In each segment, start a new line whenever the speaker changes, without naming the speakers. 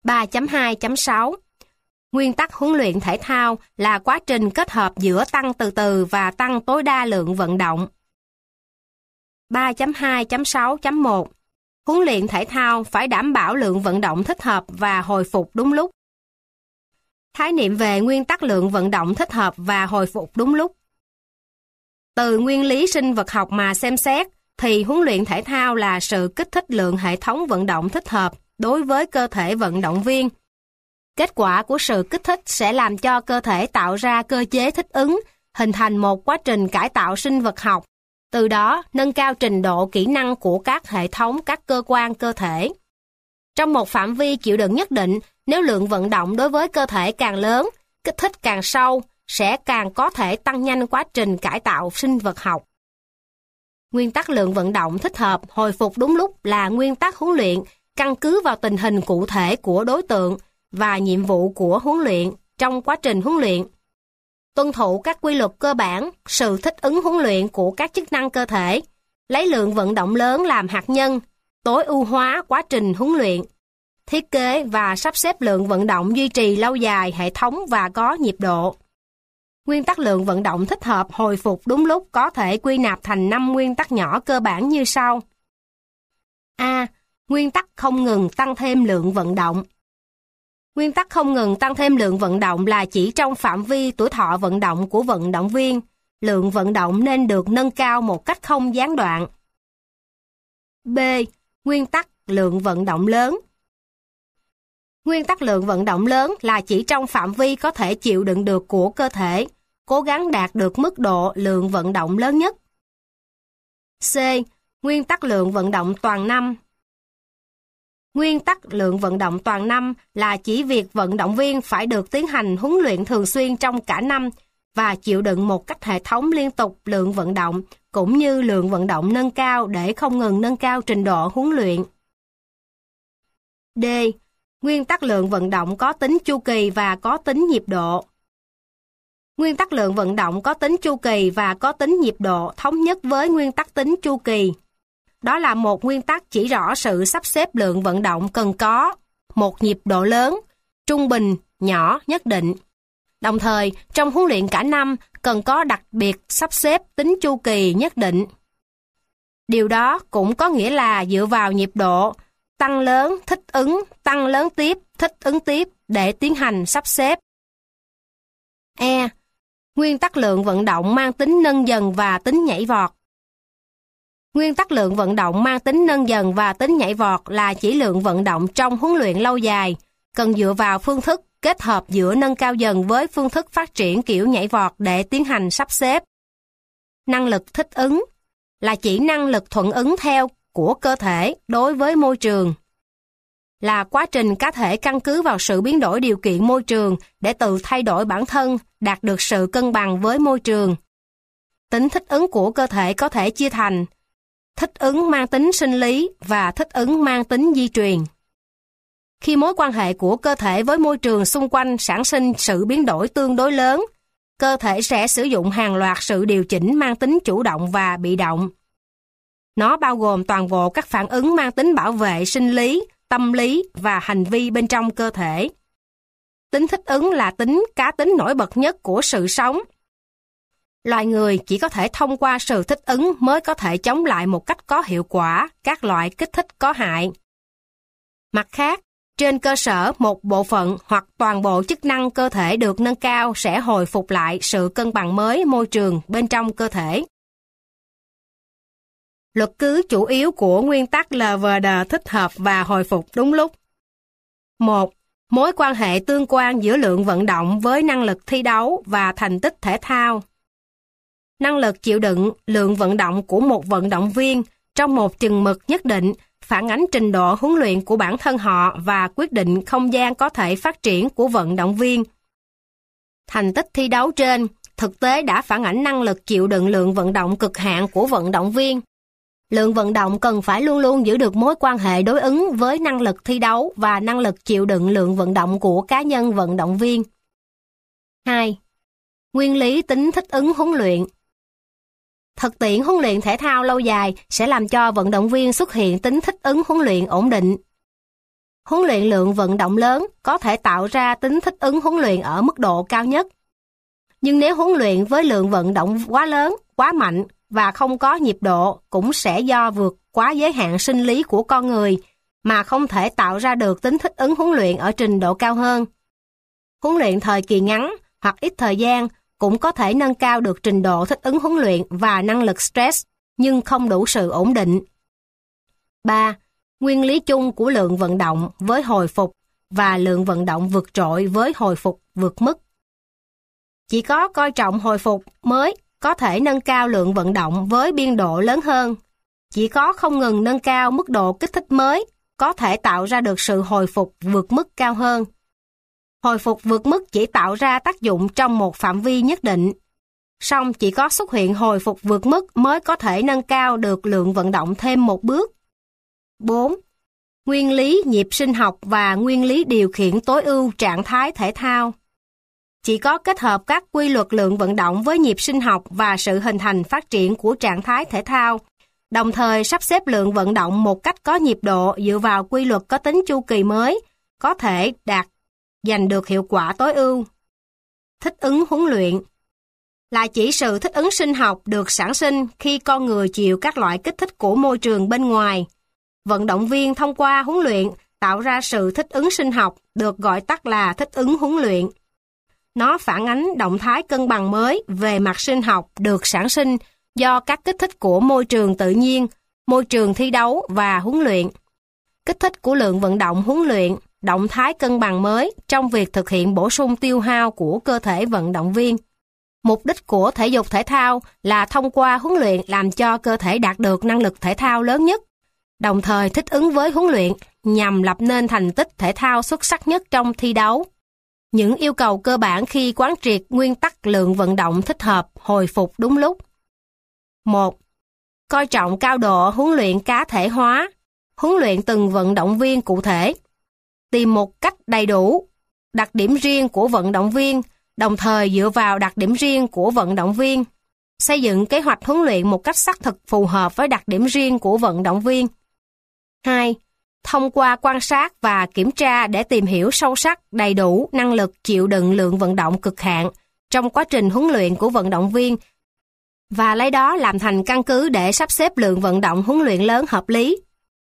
3.2.6 Nguyên tắc huấn luyện thể thao là quá trình kết hợp giữa tăng từ từ và tăng tối đa lượng vận động. 3.2.6.1 Huấn luyện thể thao phải đảm bảo lượng vận động thích hợp và hồi phục đúng lúc. Khái niệm về nguyên tắc lượng vận động thích hợp và hồi phục đúng lúc. Từ nguyên lý sinh vật học mà xem xét, thì huấn luyện thể thao là sự kích thích lượng hệ thống vận động thích hợp đối với cơ thể vận động viên. Kết quả của sự kích thích sẽ làm cho cơ thể tạo ra cơ chế thích ứng, hình thành một quá trình cải tạo sinh vật học, từ đó nâng cao trình độ kỹ năng của các hệ thống các cơ quan cơ thể. Trong một phạm vi chịu đựng nhất định, nếu lượng vận động đối với cơ thể càng lớn, kích thích càng sâu, sẽ càng có thể tăng nhanh quá trình cải tạo sinh vật học. Nguyên tắc lượng vận động thích hợp, hồi phục đúng lúc là nguyên tắc huấn luyện căn cứ vào tình hình cụ thể của đối tượng và nhiệm vụ của huấn luyện trong quá trình huấn luyện. Tuân thủ các quy luật cơ bản, sự thích ứng huấn luyện của các chức năng cơ thể, lấy lượng vận động lớn làm hạt nhân, tối ưu hóa quá trình huấn luyện, thiết kế và sắp xếp lượng vận động duy trì lâu dài hệ thống và có nhịp độ. Nguyên tắc lượng vận động thích hợp hồi phục đúng lúc có thể quy nạp thành 5 nguyên tắc nhỏ cơ bản như sau. A. Nguyên tắc không ngừng tăng thêm lượng vận động. Nguyên tắc không ngừng tăng thêm lượng vận động là chỉ trong phạm vi tuổi thọ vận động của vận động viên, lượng vận động nên được nâng cao một cách không gián đoạn. B. Nguyên tắc lượng vận động lớn. Nguyên tắc lượng vận động lớn là chỉ trong phạm vi có thể chịu đựng được của cơ thể, cố gắng đạt được mức độ lượng vận động lớn nhất. C. Nguyên tắc lượng vận động toàn năm. Nguyên tắc lượng vận động toàn năm là chỉ việc vận động viên phải được tiến hành huấn luyện thường xuyên trong cả năm và chịu đựng một cách hệ thống liên tục lượng vận động cũng như lượng vận động nâng cao để không ngừng nâng cao trình độ huấn luyện. D. Nguyên tắc lượng vận động có tính chu kỳ và có tính nhịp độ. Nguyên tắc lượng vận động có tính chu kỳ và có tính nhịp độ thống nhất với nguyên tắc tính chu kỳ. Đó là một nguyên tắc chỉ rõ sự sắp xếp lượng vận động cần có một nhịp độ lớn, trung bình, nhỏ nhất định. Đồng thời, trong huấn luyện cả năm cần có đặc biệt sắp xếp tính chu kỳ nhất định. Điều đó cũng có nghĩa là dựa vào nhịp độ, tăng lớn, thích ứng, tăng lớn tiếp, thích ứng tiếp để tiến hành sắp xếp. E. Nguyên tắc lượng vận động mang tính nâng dần và tính nhảy vọt. Nguyên tắc lượng vận động mang tính nâng dần và tính nhảy vọt là chỉ lượng vận động trong huấn luyện lâu dài, cần dựa vào phương thức kết hợp giữa nâng cao dần với phương thức phát triển kiểu nhảy vọt để tiến hành sắp xếp. Năng lực thích ứng là chỉ năng lực thuận ứng theo của cơ thể đối với môi trường. Là quá trình cá thể căn cứ vào sự biến đổi điều kiện môi trường để tự thay đổi bản thân, đạt được sự cân bằng với môi trường. Tính thích ứng của cơ thể có thể chia thành thích ứng mang tính sinh lý và thích ứng mang tính di truyền. Khi mối quan hệ của cơ thể với môi trường xung quanh sản sinh sự biến đổi tương đối lớn, cơ thể sẽ sử dụng hàng loạt sự điều chỉnh mang tính chủ động và bị động. Nó bao gồm toàn bộ các phản ứng mang tính bảo vệ sinh lý, tâm lý và hành vi bên trong cơ thể. Tính thích ứng là tính cá tính nổi bật nhất của sự sống. Loài người chỉ có thể thông qua sự thích ứng mới có thể chống lại một cách có hiệu quả các loại kích thích có hại. Mặt khác, trên cơ sở một bộ phận hoặc toàn bộ chức năng cơ thể được nâng cao sẽ hồi phục lại sự cân bằng mới môi trường bên trong cơ thể. Luật cứ chủ yếu của nguyên tắc LVD thích hợp và hồi phục đúng lúc. 1. Mối quan hệ tương quan giữa lượng vận động với năng lực thi đấu và thành tích thể thao. Năng lực chịu đựng lượng vận động của một vận động viên trong một chừng mực nhất định phản ánh trình độ huấn luyện của bản thân họ và quyết định không gian có thể phát triển của vận động viên. Thành tích thi đấu trên thực tế đã phản ảnh năng lực chịu đựng lượng vận động cực hạn của vận động viên. Lượng vận động cần phải luôn luôn giữ được mối quan hệ đối ứng với năng lực thi đấu và năng lực chịu đựng lượng vận động của cá nhân vận động viên. 2. Nguyên lý tính thích ứng huấn luyện. Thực tiễn huấn luyện thể thao lâu dài sẽ làm cho vận động viên xuất hiện tính thích ứng huấn luyện ổn định. Huấn luyện lượng vận động lớn có thể tạo ra tính thích ứng huấn luyện ở mức độ cao nhất. Nhưng nếu huấn luyện với lượng vận động quá lớn, quá mạnh và không có nhịp độ cũng sẽ do vượt quá giới hạn sinh lý của con người mà không thể tạo ra được tính thích ứng huấn luyện ở trình độ cao hơn. Huấn luyện thời kỳ ngắn hoặc ít thời gian cũng có thể nâng cao được trình độ thích ứng huấn luyện và năng lực stress, nhưng không đủ sự ổn định. 3. Nguyên lý chung của lượng vận động với hồi phục và lượng vận động vượt trội với hồi phục vượt mức. Chỉ có coi trọng hồi phục mới có thể nâng cao lượng vận động với biên độ lớn hơn. Chỉ có không ngừng nâng cao mức độ kích thích mới có thể tạo ra được sự hồi phục vượt mức cao hơn. Hồi phục vượt mức chỉ tạo ra tác dụng trong một phạm vi nhất định. Song chỉ có xuất hiện hồi phục vượt mức mới có thể nâng cao được lượng vận động thêm một bước. 4. Nguyên lý nhịp sinh học và nguyên lý điều khiển tối ưu trạng thái thể thao. Chỉ có kết hợp các quy luật lượng vận động với nhịp sinh học và sự hình thành phát triển của trạng thái thể thao, đồng thời sắp xếp lượng vận động một cách có nhịp độ dựa vào quy luật có tính chu kỳ mới, có thể giành được hiệu quả tối ưu. Thích ứng huấn luyện là chỉ sự thích ứng sinh học được sản sinh khi con người chịu các loại kích thích của môi trường bên ngoài. Vận động viên thông qua huấn luyện tạo ra sự thích ứng sinh học được gọi tắt là thích ứng huấn luyện. Nó phản ánh động thái cân bằng mới về mặt sinh học được sản sinh do các kích thích của môi trường tự nhiên, môi trường thi đấu và huấn luyện. Kích thích của lượng vận động huấn luyện, động thái cân bằng mới trong việc thực hiện bổ sung tiêu hao của cơ thể vận động viên. Mục đích của thể dục thể thao là thông qua huấn luyện làm cho cơ thể đạt được năng lực thể thao lớn nhất, đồng thời thích ứng với huấn luyện nhằm lập nên thành tích thể thao xuất sắc nhất trong thi đấu. Những yêu cầu cơ bản khi quán triệt nguyên tắc lượng vận động thích hợp, hồi phục đúng lúc. 1. Coi trọng cao độ huấn luyện cá thể hóa, huấn luyện từng vận động viên cụ thể. Tìm một cách đầy đủ đặc điểm riêng của vận động viên, đồng thời dựa vào đặc điểm riêng của vận động viên. Xây dựng kế hoạch huấn luyện một cách xác thực phù hợp với đặc điểm riêng của vận động viên. 2. Thông qua quan sát và kiểm tra để tìm hiểu sâu sắc, đầy đủ năng lực chịu đựng lượng vận động cực hạn trong quá trình huấn luyện của vận động viên và lấy đó làm thành căn cứ để sắp xếp lượng vận động huấn luyện lớn hợp lý.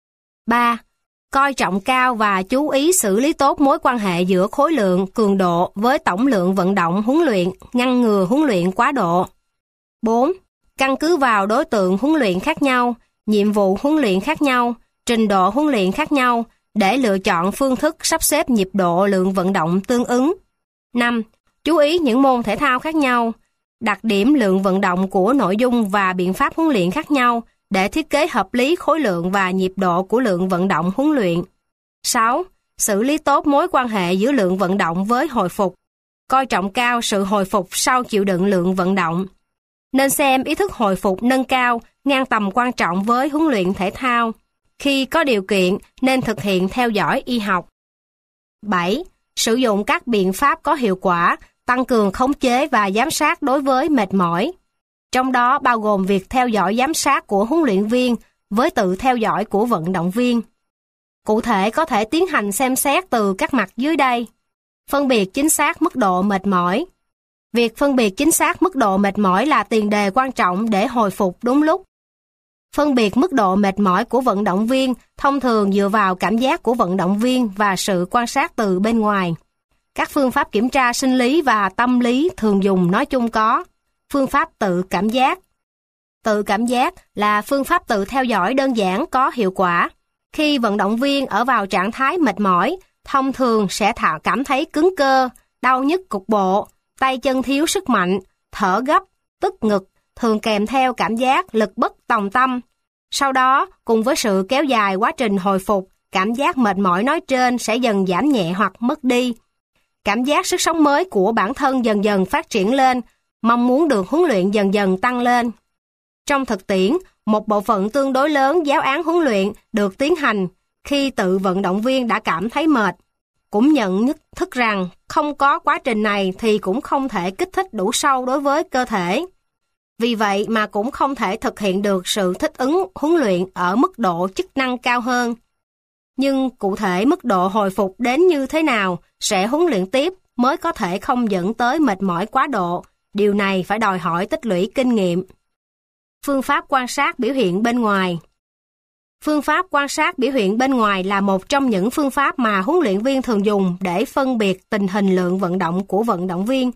3. Coi trọng cao và chú ý xử lý tốt mối quan hệ giữa khối lượng, cường độ với tổng lượng vận động huấn luyện, ngăn ngừa huấn luyện quá độ. 4. Căn cứ vào đối tượng huấn luyện khác nhau, nhiệm vụ huấn luyện khác nhau, trình độ huấn luyện khác nhau để lựa chọn phương thức sắp xếp nhịp độ lượng vận động tương ứng. 5. Chú ý những môn thể thao khác nhau, đặc điểm lượng vận động của nội dung và biện pháp huấn luyện khác nhau để thiết kế hợp lý khối lượng và nhịp độ của lượng vận động huấn luyện. 6. Xử lý tốt mối quan hệ giữa lượng vận động với hồi phục. Coi trọng cao sự hồi phục sau chịu đựng lượng vận động. Nên xem ý thức hồi phục nâng cao ngang tầm quan trọng với huấn luyện thể thao. Khi có điều kiện nên thực hiện theo dõi y học. 7. Sử dụng các biện pháp có hiệu quả, tăng cường khống chế và giám sát đối với mệt mỏi. Trong đó bao gồm việc theo dõi giám sát của huấn luyện viên với tự theo dõi của vận động viên. Cụ thể có thể tiến hành xem xét từ các mặt dưới đây. Phân biệt chính xác mức độ mệt mỏi. Việc phân biệt chính xác mức độ mệt mỏi là tiền đề quan trọng để hồi phục đúng lúc. Phân biệt mức độ mệt mỏi của vận động viên thông thường dựa vào cảm giác của vận động viên và sự quan sát từ bên ngoài. Các phương pháp kiểm tra sinh lý và tâm lý thường dùng nói chung có: phương pháp tự cảm giác. Tự cảm giác là phương pháp tự theo dõi đơn giản có hiệu quả. Khi vận động viên ở vào trạng thái mệt mỏi, thông thường sẽ cảm thấy cứng cơ, đau nhức cục bộ, tay chân thiếu sức mạnh, thở gấp, tức ngực, thường kèm theo cảm giác lực bất tòng tâm. Sau đó, cùng với sự kéo dài quá trình hồi phục, cảm giác mệt mỏi nói trên sẽ dần giảm nhẹ hoặc mất đi. Cảm giác sức sống mới của bản thân dần dần phát triển lên, mong muốn được huấn luyện dần dần tăng lên. Trong thực tiễn, một bộ phận tương đối lớn giáo án huấn luyện được tiến hành khi tự vận động viên đã cảm thấy mệt. Cũng nhận thức rằng không có quá trình này thì cũng không thể kích thích đủ sâu đối với cơ thể. Vì vậy mà cũng không thể thực hiện được sự thích ứng huấn luyện ở mức độ chức năng cao hơn. Nhưng cụ thể mức độ hồi phục đến như thế nào sẽ huấn luyện tiếp mới có thể không dẫn tới mệt mỏi quá độ. Điều này phải đòi hỏi tích lũy kinh nghiệm. Phương pháp quan sát biểu hiện bên ngoài. Phương pháp quan sát biểu hiện bên ngoài là một trong những phương pháp mà huấn luyện viên thường dùng để phân biệt tình hình lượng vận động của vận động viên.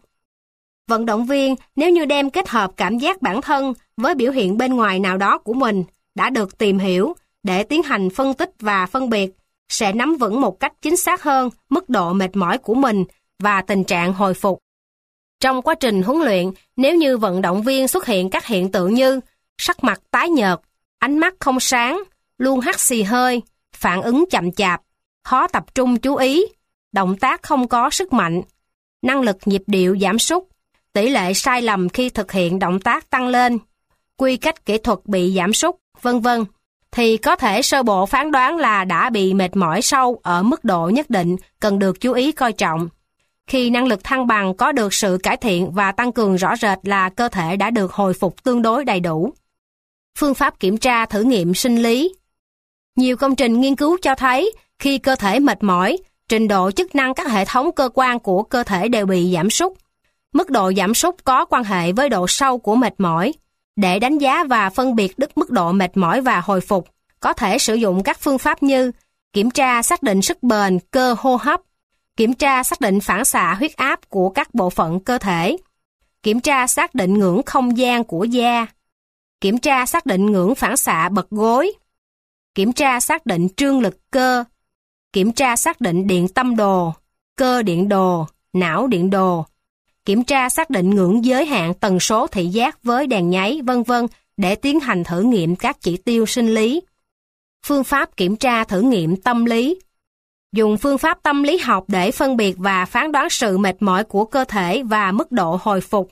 Vận động viên nếu như đem kết hợp cảm giác bản thân với biểu hiện bên ngoài nào đó của mình đã được tìm hiểu để tiến hành phân tích và phân biệt, sẽ nắm vững một cách chính xác hơn mức độ mệt mỏi của mình và tình trạng hồi phục. Trong quá trình huấn luyện, nếu như vận động viên xuất hiện các hiện tượng như sắc mặt tái nhợt, ánh mắt không sáng, luôn hắt xì hơi, phản ứng chậm chạp, khó tập trung chú ý, động tác không có sức mạnh, năng lực nhịp điệu giảm sút, tỷ lệ sai lầm khi thực hiện động tác tăng lên, quy cách kỹ thuật bị giảm sút, vân vân, thì có thể sơ bộ phán đoán là đã bị mệt mỏi sâu ở mức độ nhất định cần được chú ý coi trọng. Khi năng lực thăng bằng có được sự cải thiện và tăng cường rõ rệt là cơ thể đã được hồi phục tương đối đầy đủ. Phương pháp kiểm tra thử nghiệm sinh lý. Nhiều công trình nghiên cứu cho thấy khi cơ thể mệt mỏi, trình độ chức năng các hệ thống cơ quan của cơ thể đều bị giảm sút. Mức độ giảm sút có quan hệ với độ sâu của mệt mỏi. Để đánh giá và phân biệt mức độ mệt mỏi và hồi phục, có thể sử dụng các phương pháp như kiểm tra xác định sức bền cơ hô hấp, kiểm tra xác định phản xạ huyết áp của các bộ phận cơ thể, kiểm tra xác định ngưỡng không gian của da, kiểm tra xác định ngưỡng phản xạ bật gối, kiểm tra xác định trương lực cơ, kiểm tra xác định điện tâm đồ, cơ điện đồ, não điện đồ, kiểm tra xác định ngưỡng giới hạn tần số thị giác với đèn nháy, vân vân để tiến hành thử nghiệm các chỉ tiêu sinh lý. Phương pháp kiểm tra thử nghiệm tâm lý. Dùng phương pháp tâm lý học để phân biệt và phán đoán sự mệt mỏi của cơ thể và mức độ hồi phục.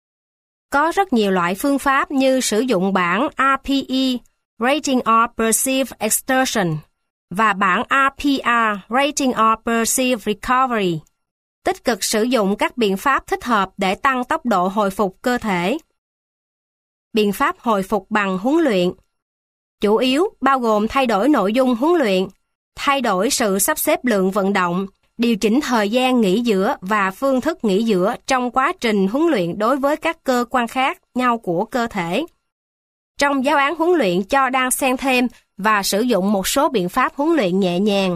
Có rất nhiều loại phương pháp như sử dụng bảng RPE, Rating of Perceived Exertion, và bảng RPR, Rating of Perceived Recovery. Tích cực sử dụng các biện pháp thích hợp để tăng tốc độ hồi phục cơ thể. Biện pháp hồi phục bằng huấn luyện. Chủ yếu bao gồm thay đổi nội dung huấn luyện, thay đổi sự sắp xếp lượng vận động, điều chỉnh thời gian nghỉ giữa và phương thức nghỉ giữa trong quá trình huấn luyện đối với các cơ quan khác nhau của cơ thể. Trong giáo án huấn luyện cho đang xen thêm và sử dụng một số biện pháp huấn luyện nhẹ nhàng,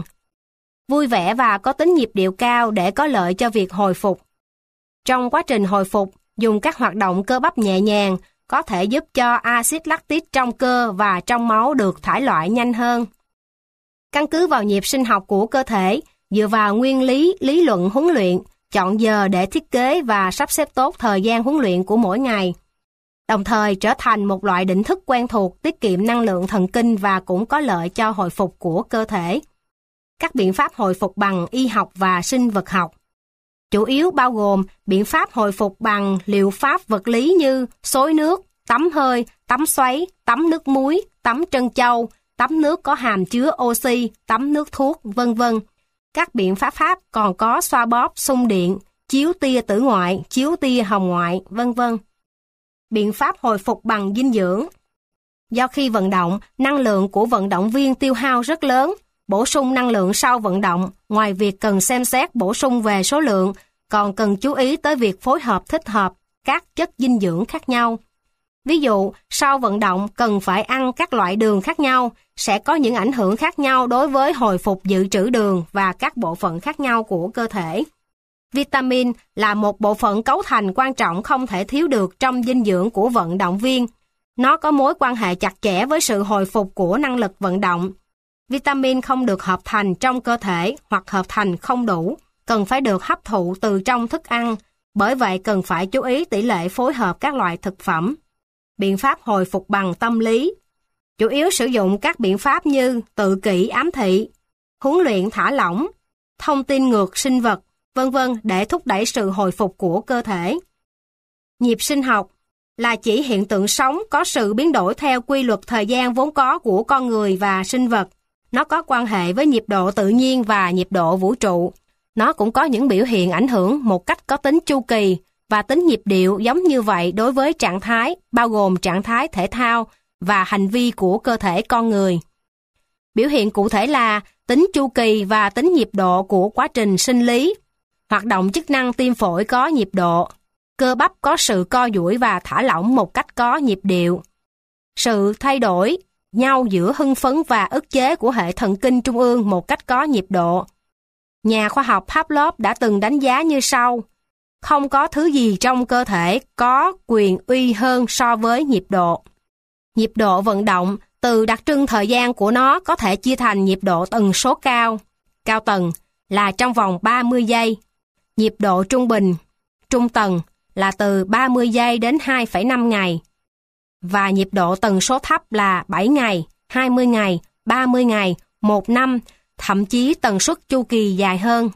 vui vẻ và có tính nhịp điệu cao để có lợi cho việc hồi phục. Trong quá trình hồi phục, dùng các hoạt động cơ bắp nhẹ nhàng có thể giúp cho axit lactic trong cơ và trong máu được thải loại nhanh hơn. Căn cứ vào nhịp sinh học của cơ thể, dựa vào nguyên lý, lý luận huấn luyện, chọn giờ để thiết kế và sắp xếp tốt thời gian huấn luyện của mỗi ngày. Đồng thời trở thành một loại định thức quen thuộc, tiết kiệm năng lượng thần kinh và cũng có lợi cho hồi phục của cơ thể. Các biện pháp hồi phục bằng y học và sinh vật học. Chủ yếu bao gồm biện pháp hồi phục bằng liệu pháp vật lý như xối nước, tắm hơi, tắm xoáy, tắm nước muối, tắm trân châu, tắm nước có hàm chứa oxy, tắm nước thuốc, vân vân. Các biện pháp khác còn có xoa bóp, xung điện, chiếu tia tử ngoại, chiếu tia hồng ngoại, vân vân. Biện pháp hồi phục bằng dinh dưỡng. Do khi vận động, năng lượng của vận động viên tiêu hao rất lớn. Bổ sung năng lượng sau vận động, ngoài việc cần xem xét bổ sung về số lượng, còn cần chú ý tới việc phối hợp thích hợp các chất dinh dưỡng khác nhau. Ví dụ, sau vận động cần phải ăn các loại đường khác nhau, sẽ có những ảnh hưởng khác nhau đối với hồi phục dự trữ đường và các bộ phận khác nhau của cơ thể. Vitamin là một bộ phận cấu thành quan trọng không thể thiếu được trong dinh dưỡng của vận động viên. Nó có mối quan hệ chặt chẽ với sự hồi phục của năng lực vận động. Vitamin không được hợp thành trong cơ thể hoặc hợp thành không đủ, cần phải được hấp thụ từ trong thức ăn, bởi vậy cần phải chú ý tỷ lệ phối hợp các loại thực phẩm. Biện pháp hồi phục bằng tâm lý. Chủ yếu sử dụng các biện pháp như tự kỷ ám thị, huấn luyện thả lỏng, thông tin ngược sinh vật, vân vân để thúc đẩy sự hồi phục của cơ thể. Nhịp sinh học là chỉ hiện tượng sống có sự biến đổi theo quy luật thời gian vốn có của con người và sinh vật. Nó có quan hệ với nhịp độ tự nhiên và nhịp độ vũ trụ. Nó cũng có những biểu hiện ảnh hưởng một cách có tính chu kỳ và tính nhịp điệu giống như vậy đối với trạng thái, bao gồm trạng thái thể thao và hành vi của cơ thể con người. Biểu hiện cụ thể là tính chu kỳ và tính nhịp độ của quá trình sinh lý. Hoạt động chức năng tim phổi có nhịp độ. Cơ bắp có sự co duỗi và thả lỏng một cách có nhịp điệu. Sự thay đổi nhau giữa hưng phấn và ức chế của hệ thần kinh trung ương một cách có nhịp độ. Nhà khoa học Pavlov đã từng đánh giá như sau: không có thứ gì trong cơ thể có quyền uy hơn so với nhịp độ. Nhịp độ vận động, từ đặc trưng thời gian của nó có thể chia thành nhịp độ tần số cao, cao tần là trong vòng 30 giây, nhịp độ trung bình, trung tần là từ 30 giây đến 2,5 ngày, và nhịp độ tần số thấp là 7 ngày, 20 ngày, 30 ngày, 1 năm, thậm chí tần suất chu kỳ dài hơn.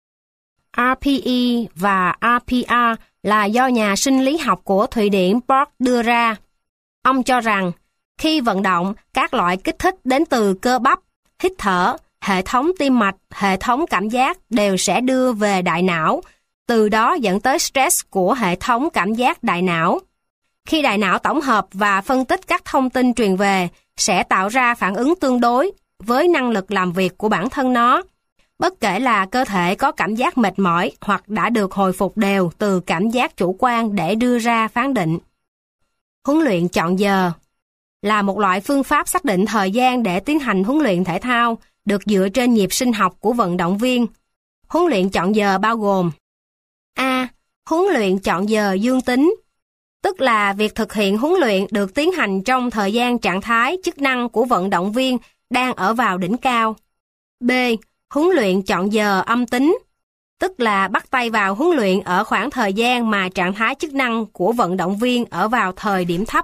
RPE và RPR là do nhà sinh lý học của Thụy Điển Borg đưa ra. Ông cho rằng, khi vận động, các loại kích thích đến từ cơ bắp, hít thở, hệ thống tim mạch, hệ thống cảm giác đều sẽ đưa về đại não, từ đó dẫn tới stress của hệ thống cảm giác đại não. Khi đại não tổng hợp và phân tích các thông tin truyền về, sẽ tạo ra phản ứng tương đối với năng lực làm việc của bản thân nó, bất kể là cơ thể có cảm giác mệt mỏi hoặc đã được hồi phục đều từ cảm giác chủ quan để đưa ra phán định. Huấn luyện chọn giờ là một loại phương pháp xác định thời gian để tiến hành huấn luyện thể thao, được dựa trên nhịp sinh học của vận động viên. Huấn luyện chọn giờ bao gồm: A. Huấn luyện chọn giờ dương tính, tức là việc thực hiện huấn luyện được tiến hành trong thời gian trạng thái chức năng của vận động viên đang ở vào đỉnh cao. B. Huấn luyện chọn giờ âm tính, tức là bắt tay vào huấn luyện ở khoảng thời gian mà trạng thái chức năng của vận động viên ở vào thời điểm thấp.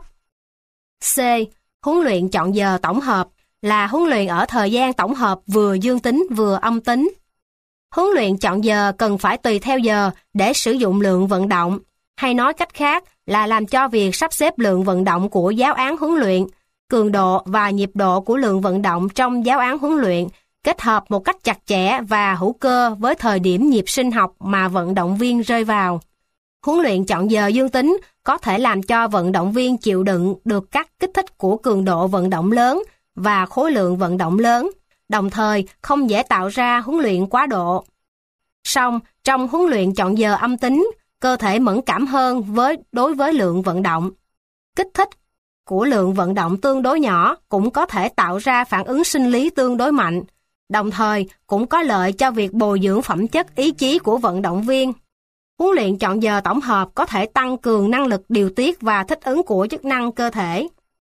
C. Huấn luyện chọn giờ tổng hợp, là huấn luyện ở thời gian tổng hợp vừa dương tính vừa âm tính. Huấn luyện chọn giờ cần phải tùy theo giờ để sử dụng lượng vận động, hay nói cách khác là làm cho việc sắp xếp lượng vận động của giáo án huấn luyện, cường độ và nhịp độ của lượng vận động trong giáo án huấn luyện kết hợp một cách chặt chẽ và hữu cơ với thời điểm nhịp sinh học mà vận động viên rơi vào. Huấn luyện chọn giờ dương tính có thể làm cho vận động viên chịu đựng được các kích thích của cường độ vận động lớn và khối lượng vận động lớn, đồng thời không dễ tạo ra huấn luyện quá độ. Song, trong huấn luyện chọn giờ âm tính, cơ thể mẫn cảm hơn đối với lượng vận động. Kích thích của lượng vận động tương đối nhỏ cũng có thể tạo ra phản ứng sinh lý tương đối mạnh, đồng thời cũng có lợi cho việc bồi dưỡng phẩm chất ý chí của vận động viên. Huấn luyện chọn giờ tổng hợp có thể tăng cường năng lực điều tiết và thích ứng của chức năng cơ thể.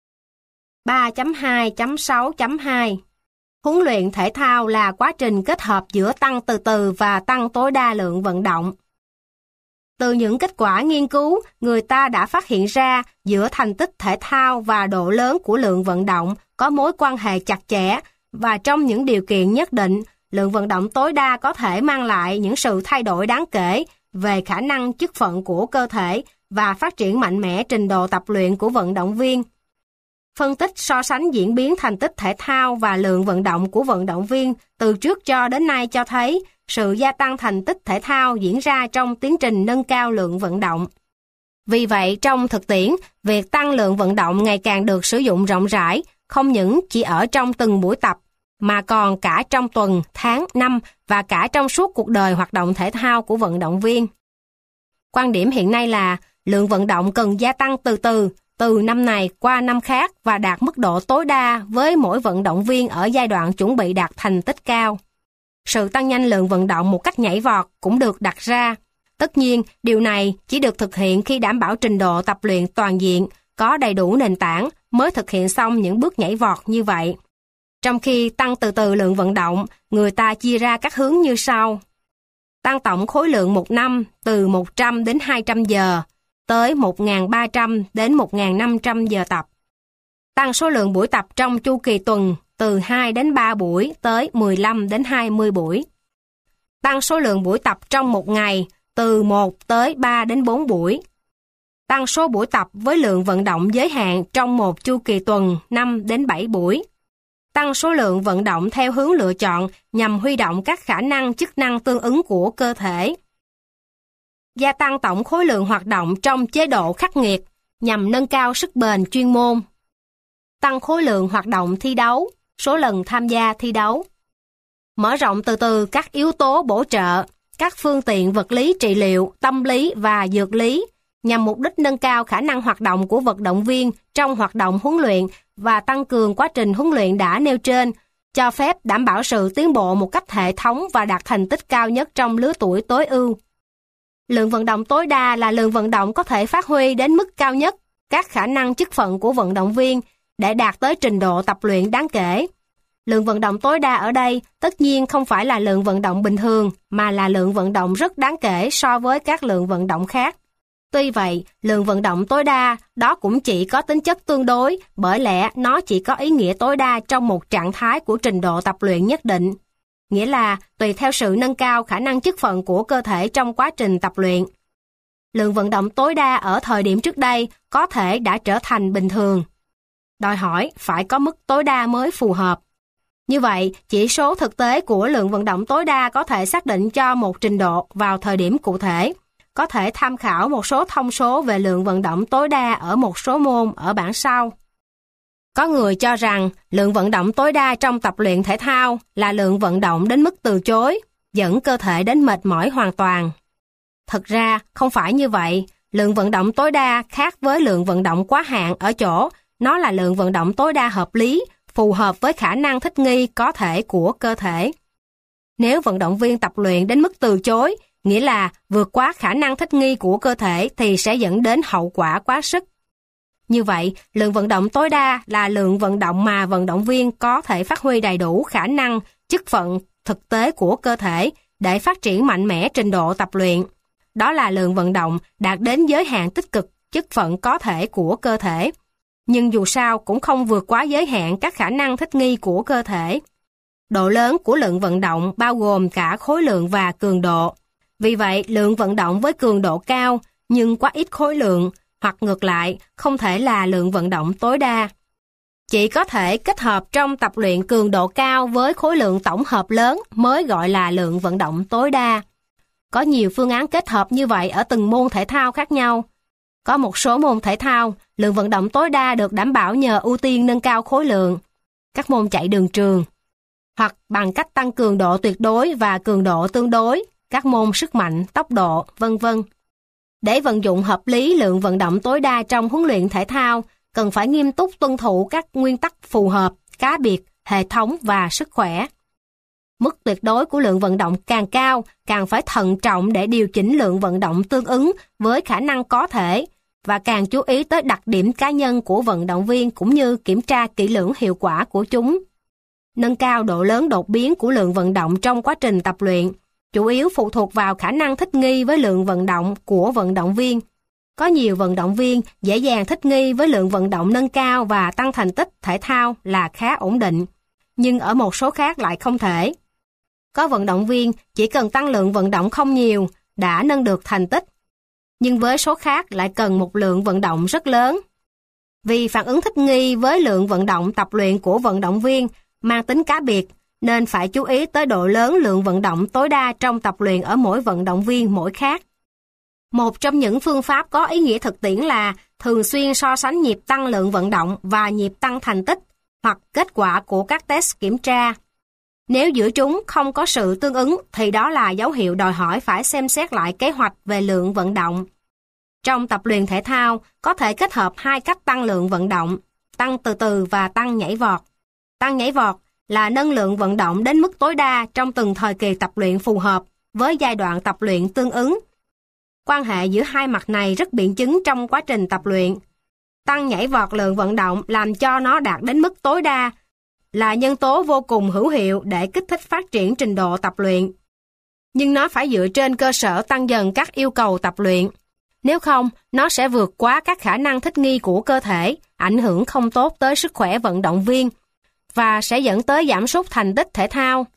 3.2.6.2 Huấn luyện thể thao là quá trình kết hợp giữa tăng từ từ và tăng tối đa lượng vận động. Từ những kết quả nghiên cứu, người ta đã phát hiện ra giữa thành tích thể thao và độ lớn của lượng vận động có mối quan hệ chặt chẽ, và trong những điều kiện nhất định, lượng vận động tối đa có thể mang lại những sự thay đổi đáng kể về khả năng chức phận của cơ thể và phát triển mạnh mẽ trình độ tập luyện của vận động viên. Phân tích so sánh diễn biến thành tích thể thao và lượng vận động của vận động viên từ trước cho đến nay cho thấy sự gia tăng thành tích thể thao diễn ra trong tiến trình nâng cao lượng vận động. Vì vậy, trong thực tiễn, việc tăng lượng vận động ngày càng được sử dụng rộng rãi, không những chỉ ở trong từng buổi tập, mà còn cả trong tuần, tháng, năm và cả trong suốt cuộc đời hoạt động thể thao của vận động viên. Quan điểm hiện nay là lượng vận động cần gia tăng từ từ, từ năm này qua năm khác và đạt mức độ tối đa với mỗi vận động viên ở giai đoạn chuẩn bị đạt thành tích cao. Sự tăng nhanh lượng vận động một cách nhảy vọt cũng được đặt ra. Tất nhiên, điều này chỉ được thực hiện khi đảm bảo trình độ tập luyện toàn diện, có đầy đủ nền tảng mới thực hiện xong những bước nhảy vọt như vậy. Trong khi tăng từ từ lượng vận động, người ta chia ra các hướng như sau. Tăng tổng khối lượng một năm từ 100 đến 200 giờ, tới 1.300 đến 1.500 giờ tập. Tăng số lượng buổi tập trong chu kỳ tuần từ 2 đến 3 buổi tới 15 đến 20 buổi. Tăng số lượng buổi tập trong một ngày từ 1 tới 3 đến 4 buổi. Tăng số buổi tập với lượng vận động giới hạn trong một chu kỳ tuần 5 đến 7 buổi. Tăng số lượng vận động theo hướng lựa chọn nhằm huy động các khả năng chức năng tương ứng của cơ thể. Gia tăng tổng khối lượng hoạt động trong chế độ khắc nghiệt nhằm nâng cao sức bền chuyên môn. Tăng khối lượng hoạt động thi đấu, số lần tham gia thi đấu. Mở rộng từ từ các yếu tố bổ trợ, các phương tiện vật lý trị liệu, tâm lý và dược lý, nhằm mục đích nâng cao khả năng hoạt động của vận động viên trong hoạt động huấn luyện và tăng cường quá trình huấn luyện đã nêu trên, cho phép đảm bảo sự tiến bộ một cách hệ thống và đạt thành tích cao nhất trong lứa tuổi tối ưu. Lượng vận động tối đa là lượng vận động có thể phát huy đến mức cao nhất các khả năng chức phận của vận động viên để đạt tới trình độ tập luyện đáng kể. Lượng vận động tối đa ở đây tất nhiên không phải là lượng vận động bình thường, mà là lượng vận động rất đáng kể so với các lượng vận động khác. Tuy vậy, lượng vận động tối đa đó cũng chỉ có tính chất tương đối, bởi lẽ nó chỉ có ý nghĩa tối đa trong một trạng thái của trình độ tập luyện nhất định. Nghĩa là tùy theo sự nâng cao khả năng chức phận của cơ thể trong quá trình tập luyện. Lượng vận động tối đa ở thời điểm trước đây có thể đã trở thành bình thường. Đòi hỏi phải có mức tối đa mới phù hợp. Như vậy, chỉ số thực tế của lượng vận động tối đa có thể xác định cho một trình độ vào thời điểm cụ thể. Có thể tham khảo một số thông số về lượng vận động tối đa ở một số môn ở bảng sau. Có người cho rằng lượng vận động tối đa trong tập luyện thể thao là lượng vận động đến mức từ chối, dẫn cơ thể đến mệt mỏi hoàn toàn. Thực ra, không phải như vậy. Lượng vận động tối đa khác với lượng vận động quá hạn ở chỗ, nó là lượng vận động tối đa hợp lý, phù hợp với khả năng thích nghi có thể của cơ thể. Nếu vận động viên tập luyện đến mức từ chối, nghĩa là vượt quá khả năng thích nghi của cơ thể thì sẽ dẫn đến hậu quả quá sức. Như vậy, lượng vận động tối đa là lượng vận động mà vận động viên có thể phát huy đầy đủ khả năng, chức phận thực tế của cơ thể để phát triển mạnh mẽ trình độ tập luyện. Đó là lượng vận động đạt đến giới hạn tích cực chức phận có thể của cơ thể. Nhưng dù sao cũng không vượt quá giới hạn các khả năng thích nghi của cơ thể. Độ lớn của lượng vận động bao gồm cả khối lượng và cường độ. Vì vậy, lượng vận động với cường độ cao nhưng quá ít khối lượng, hoặc ngược lại, không thể là lượng vận động tối đa. Chỉ có thể kết hợp trong tập luyện cường độ cao với khối lượng tổng hợp lớn mới gọi là lượng vận động tối đa. Có nhiều phương án kết hợp như vậy ở từng môn thể thao khác nhau. Có một số môn thể thao, lượng vận động tối đa được đảm bảo nhờ ưu tiên nâng cao khối lượng, các môn chạy đường trường, hoặc bằng cách tăng cường độ tuyệt đối và cường độ tương đối, các môn sức mạnh, tốc độ, vân vân. Để vận dụng hợp lý lượng vận động tối đa trong huấn luyện thể thao, cần phải nghiêm túc tuân thủ các nguyên tắc phù hợp, cá biệt, hệ thống và sức khỏe. Mức tuyệt đối của lượng vận động càng cao, càng phải thận trọng để điều chỉnh lượng vận động tương ứng với khả năng có thể, và càng chú ý tới đặc điểm cá nhân của vận động viên cũng như kiểm tra kỹ lưỡng hiệu quả của chúng. Nâng cao độ lớn đột biến của lượng vận động trong quá trình tập luyện, chủ yếu phụ thuộc vào khả năng thích nghi với lượng vận động của vận động viên. Có nhiều vận động viên dễ dàng thích nghi với lượng vận động nâng cao và tăng thành tích thể thao là khá ổn định, nhưng ở một số khác lại không thể. Có vận động viên chỉ cần tăng lượng vận động không nhiều đã nâng được thành tích, nhưng với số khác lại cần một lượng vận động rất lớn. Vì phản ứng thích nghi với lượng vận động tập luyện của vận động viên mang tính cá biệt, nên phải chú ý tới độ lớn lượng vận động tối đa trong tập luyện ở mỗi vận động viên mỗi khác. Một trong những phương pháp có ý nghĩa thực tiễn là thường xuyên so sánh nhịp tăng lượng vận động và nhịp tăng thành tích hoặc kết quả của các test kiểm tra. Nếu giữa chúng không có sự tương ứng thì đó là dấu hiệu đòi hỏi phải xem xét lại kế hoạch về lượng vận động. Trong tập luyện thể thao, có thể kết hợp hai cách tăng lượng vận động, tăng từ từ và tăng nhảy vọt. Tăng nhảy vọt là nâng lượng vận động đến mức tối đa trong từng thời kỳ tập luyện phù hợp với giai đoạn tập luyện tương ứng. Quan hệ giữa hai mặt này rất biện chứng trong quá trình tập luyện. Tăng nhảy vọt lượng vận động làm cho nó đạt đến mức tối đa là nhân tố vô cùng hữu hiệu để kích thích phát triển trình độ tập luyện. Nhưng nó phải dựa trên cơ sở tăng dần các yêu cầu tập luyện. Nếu không, nó sẽ vượt quá các khả năng thích nghi của cơ thể, ảnh hưởng không tốt tới sức khỏe vận động viên và sẽ dẫn tới giảm sút thành tích thể thao.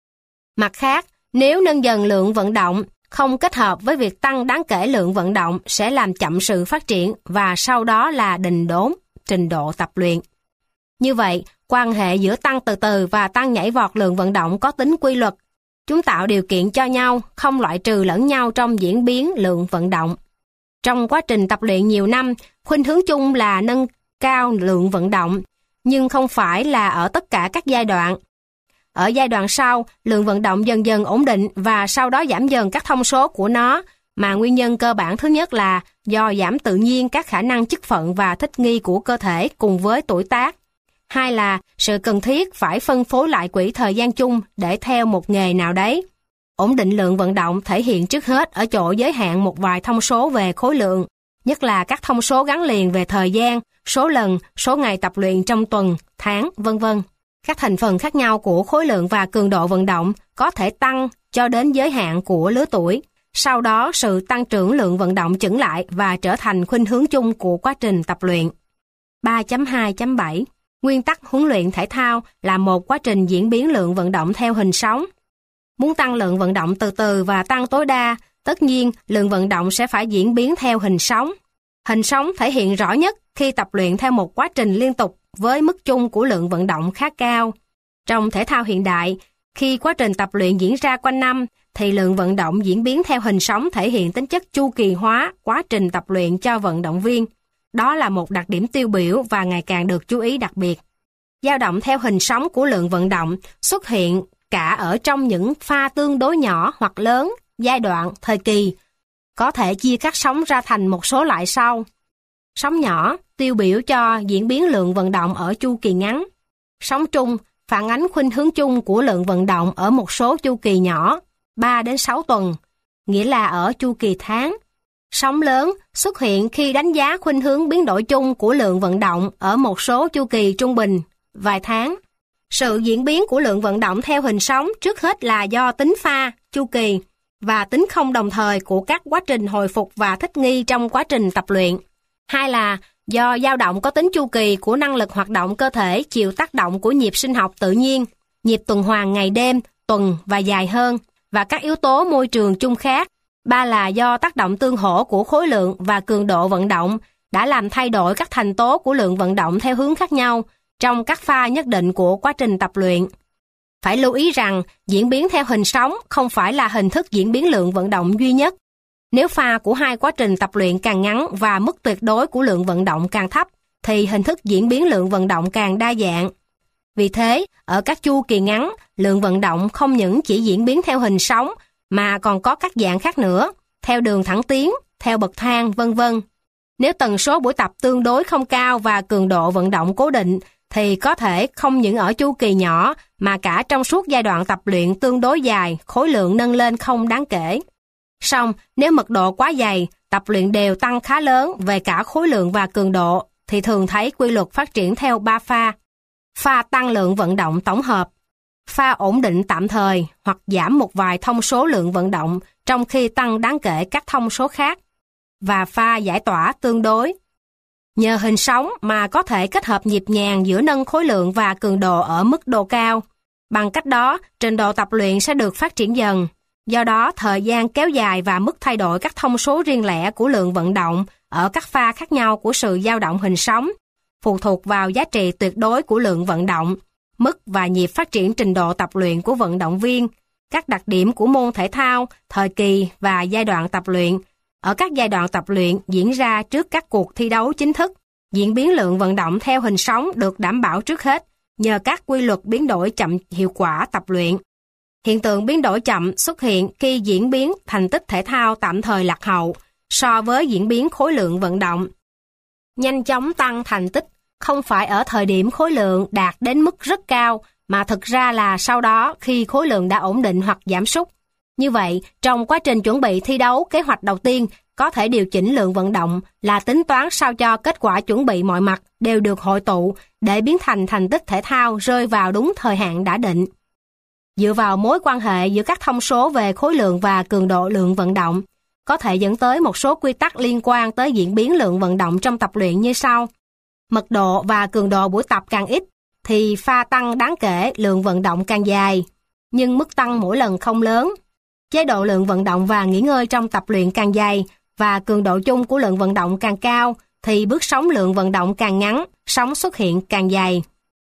Mặt khác, nếu nâng dần lượng vận động không kết hợp với việc tăng đáng kể lượng vận động sẽ làm chậm sự phát triển và sau đó là đình đốn trình độ tập luyện. Như vậy, quan hệ giữa tăng từ từ và tăng nhảy vọt lượng vận động có tính quy luật. Chúng tạo điều kiện cho nhau, không loại trừ lẫn nhau trong diễn biến lượng vận động. Trong quá trình tập luyện nhiều năm, khuynh hướng chung là nâng cao lượng vận động, nhưng không phải là ở tất cả các giai đoạn. ở giai đoạn sau, lượng vận động dần dần ổn định và sau đó giảm dần các thông số của nó, mà nguyên nhân cơ bản thứ nhất là do giảm tự nhiên các khả năng chức phận và thích nghi của cơ thể cùng với tuổi tác. Hai là sự cần thiết phải phân phối lại quỹ thời gian chung để theo một nghề nào đấy. Ổn định lượng vận động thể hiện trước hết ở chỗ giới hạn một vài thông số về khối lượng, nhất là các thông số gắn liền về thời gian, số lần, số ngày tập luyện trong tuần, tháng, v.v. Các thành phần khác nhau của khối lượng và cường độ vận động có thể tăng cho đến giới hạn của lứa tuổi. Sau đó, sự tăng trưởng lượng vận động chững lại và trở thành khuynh hướng chung của quá trình tập luyện. 3.2.7 Nguyên tắc huấn luyện thể thao là một quá trình diễn biến lượng vận động theo hình sóng. Muốn tăng lượng vận động từ từ và tăng tối đa, tất nhiên lượng vận động sẽ phải diễn biến theo hình sóng. Hình sóng thể hiện rõ nhất khi tập luyện theo một quá trình liên tục với mức chung của lượng vận động khá cao. Trong thể thao hiện đại, khi quá trình tập luyện diễn ra quanh năm, thì lượng vận động diễn biến theo hình sóng thể hiện tính chất chu kỳ hóa quá trình tập luyện cho vận động viên. Đó là một đặc điểm tiêu biểu và ngày càng được chú ý đặc biệt. Dao động theo hình sóng của lượng vận động xuất hiện cả ở trong những pha tương đối nhỏ hoặc lớn, giai đoạn, thời kỳ. Có thể chia các sóng ra thành một số loại sau. Sóng nhỏ tiêu biểu cho diễn biến lượng vận động ở chu kỳ ngắn. Sóng trung phản ánh khuynh hướng chung của lượng vận động ở một số chu kỳ nhỏ, 3 đến 6 tuần, nghĩa là ở chu kỳ tháng. Sóng lớn xuất hiện khi đánh giá khuynh hướng biến đổi chung của lượng vận động ở một số chu kỳ trung bình, vài tháng. Sự diễn biến của lượng vận động theo hình sóng trước hết là do tính pha, chu kỳ và tính không đồng thời của các quá trình hồi phục và thích nghi trong quá trình tập luyện. Hai là do dao động có tính chu kỳ của năng lực hoạt động cơ thể chịu tác động của nhịp sinh học tự nhiên, nhịp tuần hoàn ngày đêm, tuần và dài hơn, và các yếu tố môi trường chung khác. Ba là do tác động tương hỗ của khối lượng và cường độ vận động đã làm thay đổi các thành tố của lượng vận động theo hướng khác nhau trong các pha nhất định của quá trình tập luyện. Phải lưu ý rằng diễn biến theo hình sóng không phải là hình thức diễn biến lượng vận động duy nhất. Nếu pha của hai quá trình tập luyện càng ngắn và mức tuyệt đối của lượng vận động càng thấp, thì hình thức diễn biến lượng vận động càng đa dạng. Vì thế, ở các chu kỳ ngắn, lượng vận động không những chỉ diễn biến theo hình sóng, mà còn có các dạng khác nữa, theo đường thẳng tiến, theo bậc thang, v.v. Nếu tần số buổi tập tương đối không cao và cường độ vận động cố định, thì có thể không những ở chu kỳ nhỏ, mà cả trong suốt giai đoạn tập luyện tương đối dài, khối lượng nâng lên không đáng kể. Song, nếu mật độ quá dày, tập luyện đều tăng khá lớn về cả khối lượng và cường độ, thì thường thấy quy luật phát triển theo 3 pha. Pha tăng lượng vận động tổng hợp, pha ổn định tạm thời hoặc giảm một vài thông số lượng vận động trong khi tăng đáng kể các thông số khác, và pha giải tỏa tương đối. Nhờ hình sóng mà có thể kết hợp nhịp nhàng giữa nâng khối lượng và cường độ ở mức độ cao. Bằng cách đó, trình độ tập luyện sẽ được phát triển dần. Do đó, thời gian kéo dài và mức thay đổi các thông số riêng lẻ của lượng vận động ở các pha khác nhau của sự dao động hình sóng phụ thuộc vào giá trị tuyệt đối của lượng vận động, mức và nhịp phát triển trình độ tập luyện của vận động viên, các đặc điểm của môn thể thao, thời kỳ và giai đoạn tập luyện. Ở các giai đoạn tập luyện diễn ra trước các cuộc thi đấu chính thức, diễn biến lượng vận động theo hình sóng được đảm bảo trước hết nhờ các quy luật biến đổi chậm hiệu quả tập luyện. Hiện tượng biến đổi chậm xuất hiện khi diễn biến thành tích thể thao tạm thời lạc hậu so với diễn biến khối lượng vận động. Nhanh chóng tăng thành tích không phải ở thời điểm khối lượng đạt đến mức rất cao, mà thực ra là sau đó khi khối lượng đã ổn định hoặc giảm sút. Như vậy, trong quá trình chuẩn bị thi đấu, kế hoạch đầu tiên có thể điều chỉnh lượng vận động là tính toán sao cho kết quả chuẩn bị mọi mặt đều được hội tụ để biến thành thành tích thể thao rơi vào đúng thời hạn đã định. Dựa vào mối quan hệ giữa các thông số về khối lượng và cường độ lượng vận động, có thể dẫn tới một số quy tắc liên quan tới diễn biến lượng vận động trong tập luyện như sau. Mật độ và cường độ buổi tập càng ít, thì pha tăng đáng kể lượng vận động càng dài, nhưng mức tăng mỗi lần không lớn. Chế độ lượng vận động và nghỉ ngơi trong tập luyện càng dày và cường độ chung của lượng vận động càng cao, thì bước sóng lượng vận động càng ngắn, sóng xuất hiện càng dày.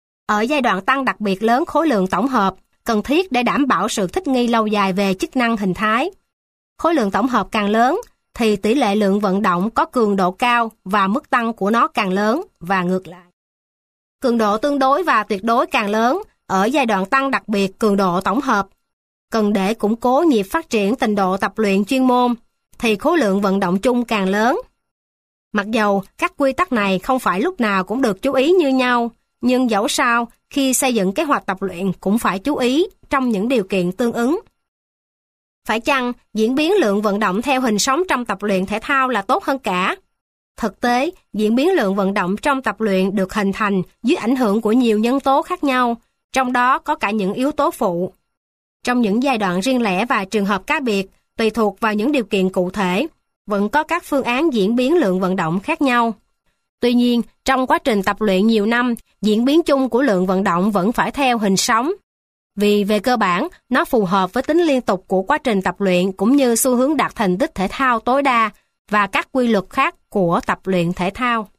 Ở giai đoạn tăng đặc biệt lớn khối lượng tổng hợp, cần thiết để đảm bảo sự thích nghi lâu dài về chức năng hình thái. Khối lượng tổng hợp càng lớn, thì tỷ lệ lượng vận động có cường độ cao và mức tăng của nó càng lớn và ngược lại. Cường độ tương đối và tuyệt đối càng lớn, ở giai đoạn tăng đặc biệt cường độ tổng hợp. Cần để củng cố nhịp phát triển trình độ tập luyện chuyên môn, thì khối lượng vận động chung càng lớn. Mặc dầu các quy tắc này không phải lúc nào cũng được chú ý như nhau, nhưng dẫu sao, khi xây dựng kế hoạch tập luyện cũng phải chú ý trong những điều kiện tương ứng. Phải chăng diễn biến lượng vận động theo hình sống trong tập luyện thể thao là tốt hơn cả? Thực tế, diễn biến lượng vận động trong tập luyện được hình thành dưới ảnh hưởng của nhiều nhân tố khác nhau, trong đó có cả những yếu tố phụ. Trong những giai đoạn riêng lẻ và trường hợp cá biệt, tùy thuộc vào những điều kiện cụ thể, vẫn có các phương án diễn biến lượng vận động khác nhau. Tuy nhiên, trong quá trình tập luyện nhiều năm, diễn biến chung của lượng vận động vẫn phải theo hình sóng. Vì về cơ bản, nó phù hợp với tính liên tục của quá trình tập luyện cũng như xu hướng đạt thành tích thể thao tối đa và các quy luật khác của tập luyện thể thao.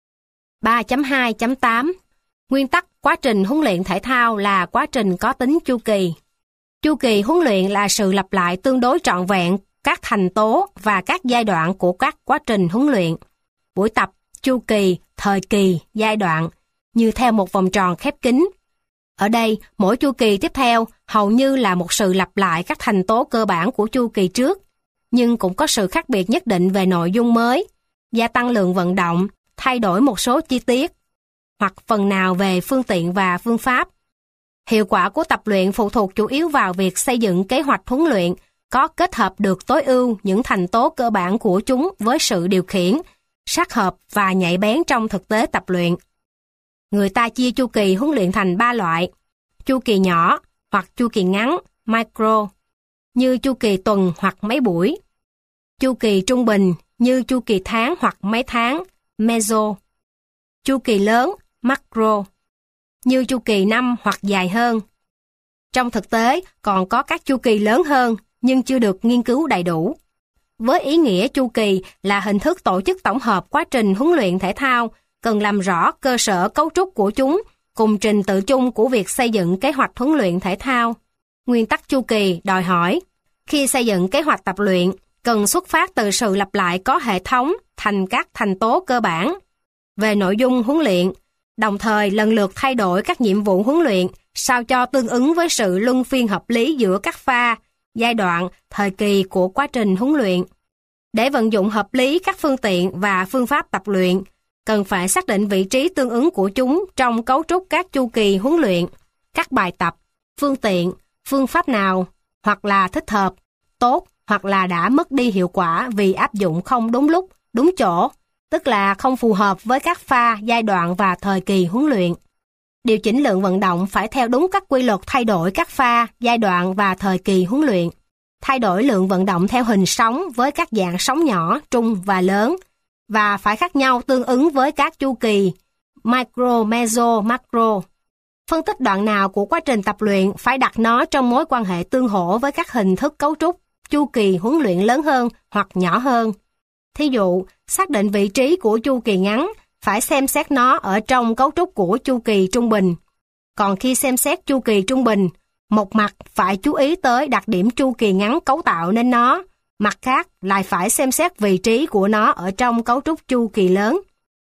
3.2.8 Nguyên tắc quá trình huấn luyện thể thao là quá trình có tính chu kỳ. Chu kỳ huấn luyện là sự lặp lại tương đối trọn vẹn các thành tố và các giai đoạn của các quá trình huấn luyện. Buổi tập, chu kỳ, thời kỳ, giai đoạn, như theo một vòng tròn khép kín. Ở đây, mỗi chu kỳ tiếp theo hầu như là một sự lặp lại các thành tố cơ bản của chu kỳ trước, nhưng cũng có sự khác biệt nhất định về nội dung mới, gia tăng lượng vận động, thay đổi một số chi tiết, hoặc phần nào về phương tiện và phương pháp. Hiệu quả của tập luyện phụ thuộc chủ yếu vào việc xây dựng kế hoạch huấn luyện có kết hợp được tối ưu những thành tố cơ bản của chúng với sự điều khiển, sát hợp và nhạy bén trong thực tế tập luyện. Người ta chia chu kỳ huấn luyện thành 3 loại: chu kỳ nhỏ hoặc chu kỳ ngắn, micro, như chu kỳ tuần hoặc mấy buổi; chu kỳ trung bình như chu kỳ tháng hoặc mấy tháng, meso; chu kỳ lớn, macro, như chu kỳ năm hoặc dài hơn. Trong thực tế, còn có các chu kỳ lớn hơn nhưng chưa được nghiên cứu đầy đủ. Với ý nghĩa chu kỳ là hình thức tổ chức tổng hợp quá trình huấn luyện thể thao, cần làm rõ cơ sở cấu trúc của chúng cùng trình tự chung của việc xây dựng kế hoạch huấn luyện thể thao. Nguyên tắc chu kỳ đòi hỏi, khi xây dựng kế hoạch tập luyện, cần xuất phát từ sự lặp lại có hệ thống thành các thành tố cơ bản về nội dung huấn luyện, đồng thời lần lượt thay đổi các nhiệm vụ huấn luyện sao cho tương ứng với sự luân phiên hợp lý giữa các pha, giai đoạn, thời kỳ của quá trình huấn luyện. Để vận dụng hợp lý các phương tiện và phương pháp tập luyện, cần phải xác định vị trí tương ứng của chúng trong cấu trúc các chu kỳ huấn luyện, các bài tập, phương tiện, phương pháp nào hoặc là thích hợp, tốt hoặc là đã mất đi hiệu quả vì áp dụng không đúng lúc, đúng chỗ, tức là không phù hợp với các pha, giai đoạn và thời kỳ huấn luyện. Điều chỉnh lượng vận động phải theo đúng các quy luật thay đổi các pha, giai đoạn và thời kỳ huấn luyện. Thay đổi lượng vận động theo hình sóng với các dạng sóng nhỏ, trung và lớn, và phải khác nhau tương ứng với các chu kỳ micro, meso, macro. Phân tích đoạn nào của quá trình tập luyện phải đặt nó trong mối quan hệ tương hỗ với các hình thức cấu trúc, chu kỳ huấn luyện lớn hơn hoặc nhỏ hơn. Thí dụ, xác định vị trí của chu kỳ ngắn, phải xem xét nó ở trong cấu trúc của chu kỳ trung bình. Còn khi xem xét chu kỳ trung bình, một mặt phải chú ý tới đặc điểm chu kỳ ngắn cấu tạo nên nó, mặt khác lại phải xem xét vị trí của nó ở trong cấu trúc chu kỳ lớn.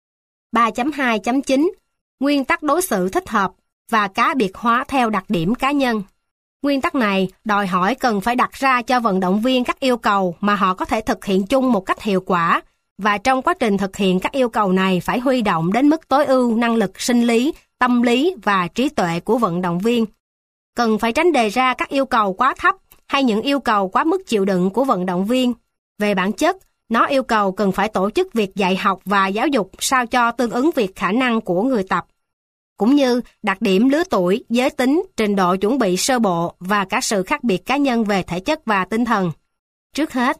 3.2.9 Nguyên tắc đối xử thích hợp và cá biệt hóa theo đặc điểm cá nhân. Nguyên tắc này đòi hỏi cần phải đặt ra cho vận động viên các yêu cầu mà họ có thể thực hiện chung một cách hiệu quả, và trong quá trình thực hiện các yêu cầu này phải huy động đến mức tối ưu năng lực sinh lý, tâm lý và trí tuệ của vận động viên. Cần phải tránh đề ra các yêu cầu quá thấp hay những yêu cầu quá mức chịu đựng của vận động viên. Về bản chất, nó yêu cầu cần phải tổ chức việc dạy học và giáo dục sao cho tương ứng việc khả năng của người tập, cũng như đặc điểm lứa tuổi, giới tính, trình độ chuẩn bị sơ bộ và cả sự khác biệt cá nhân về thể chất và tinh thần. Trước hết,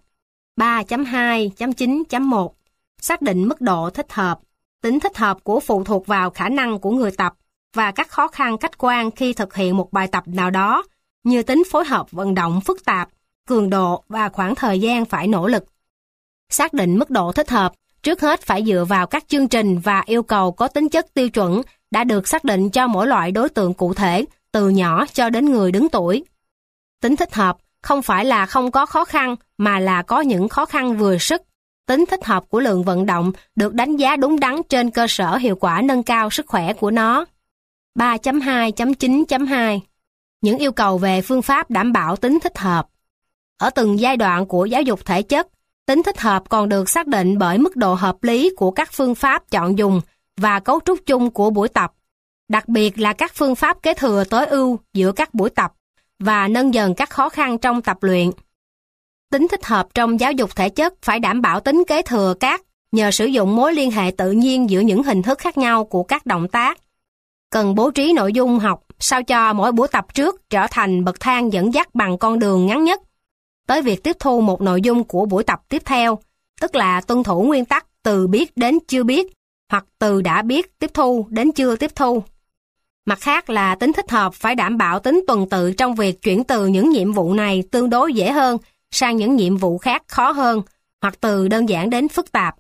3.2.9.1 Xác định mức độ thích hợp. Tính thích hợp của phụ thuộc vào khả năng của người tập và các khó khăn khách quan khi thực hiện một bài tập nào đó, như tính phối hợp vận động phức tạp, cường độ và khoảng thời gian phải nỗ lực. Xác định mức độ thích hợp, trước hết phải dựa vào các chương trình và yêu cầu có tính chất tiêu chuẩn đã được xác định cho mỗi loại đối tượng cụ thể, từ nhỏ cho đến người đứng tuổi. Tính thích hợp không phải là không có khó khăn, mà là có những khó khăn vừa sức. Tính thích hợp của lượng vận động được đánh giá đúng đắn trên cơ sở hiệu quả nâng cao sức khỏe của nó. 3.2.9.2 Những yêu cầu về phương pháp đảm bảo tính thích hợp. Ở từng giai đoạn của giáo dục thể chất, tính thích hợp còn được xác định bởi mức độ hợp lý của các phương pháp chọn dùng và cấu trúc chung của buổi tập, đặc biệt là các phương pháp kế thừa tối ưu giữa các buổi tập và nâng dần các khó khăn trong tập luyện. Tính thích hợp trong giáo dục thể chất phải đảm bảo tính kế thừa các nhờ sử dụng mối liên hệ tự nhiên giữa những hình thức khác nhau của các động tác. Cần bố trí nội dung học sao cho mỗi buổi tập trước trở thành bậc thang dẫn dắt bằng con đường ngắn nhất tới việc tiếp thu một nội dung của buổi tập tiếp theo, tức là tuân thủ nguyên tắc từ biết đến chưa biết hoặc từ đã biết tiếp thu đến chưa tiếp thu. Mặt khác là tính thích hợp phải đảm bảo tính tuần tự trong việc chuyển từ những nhiệm vụ này tương đối dễ hơn sang những nhiệm vụ khác khó hơn, hoặc từ đơn giản đến phức tạp.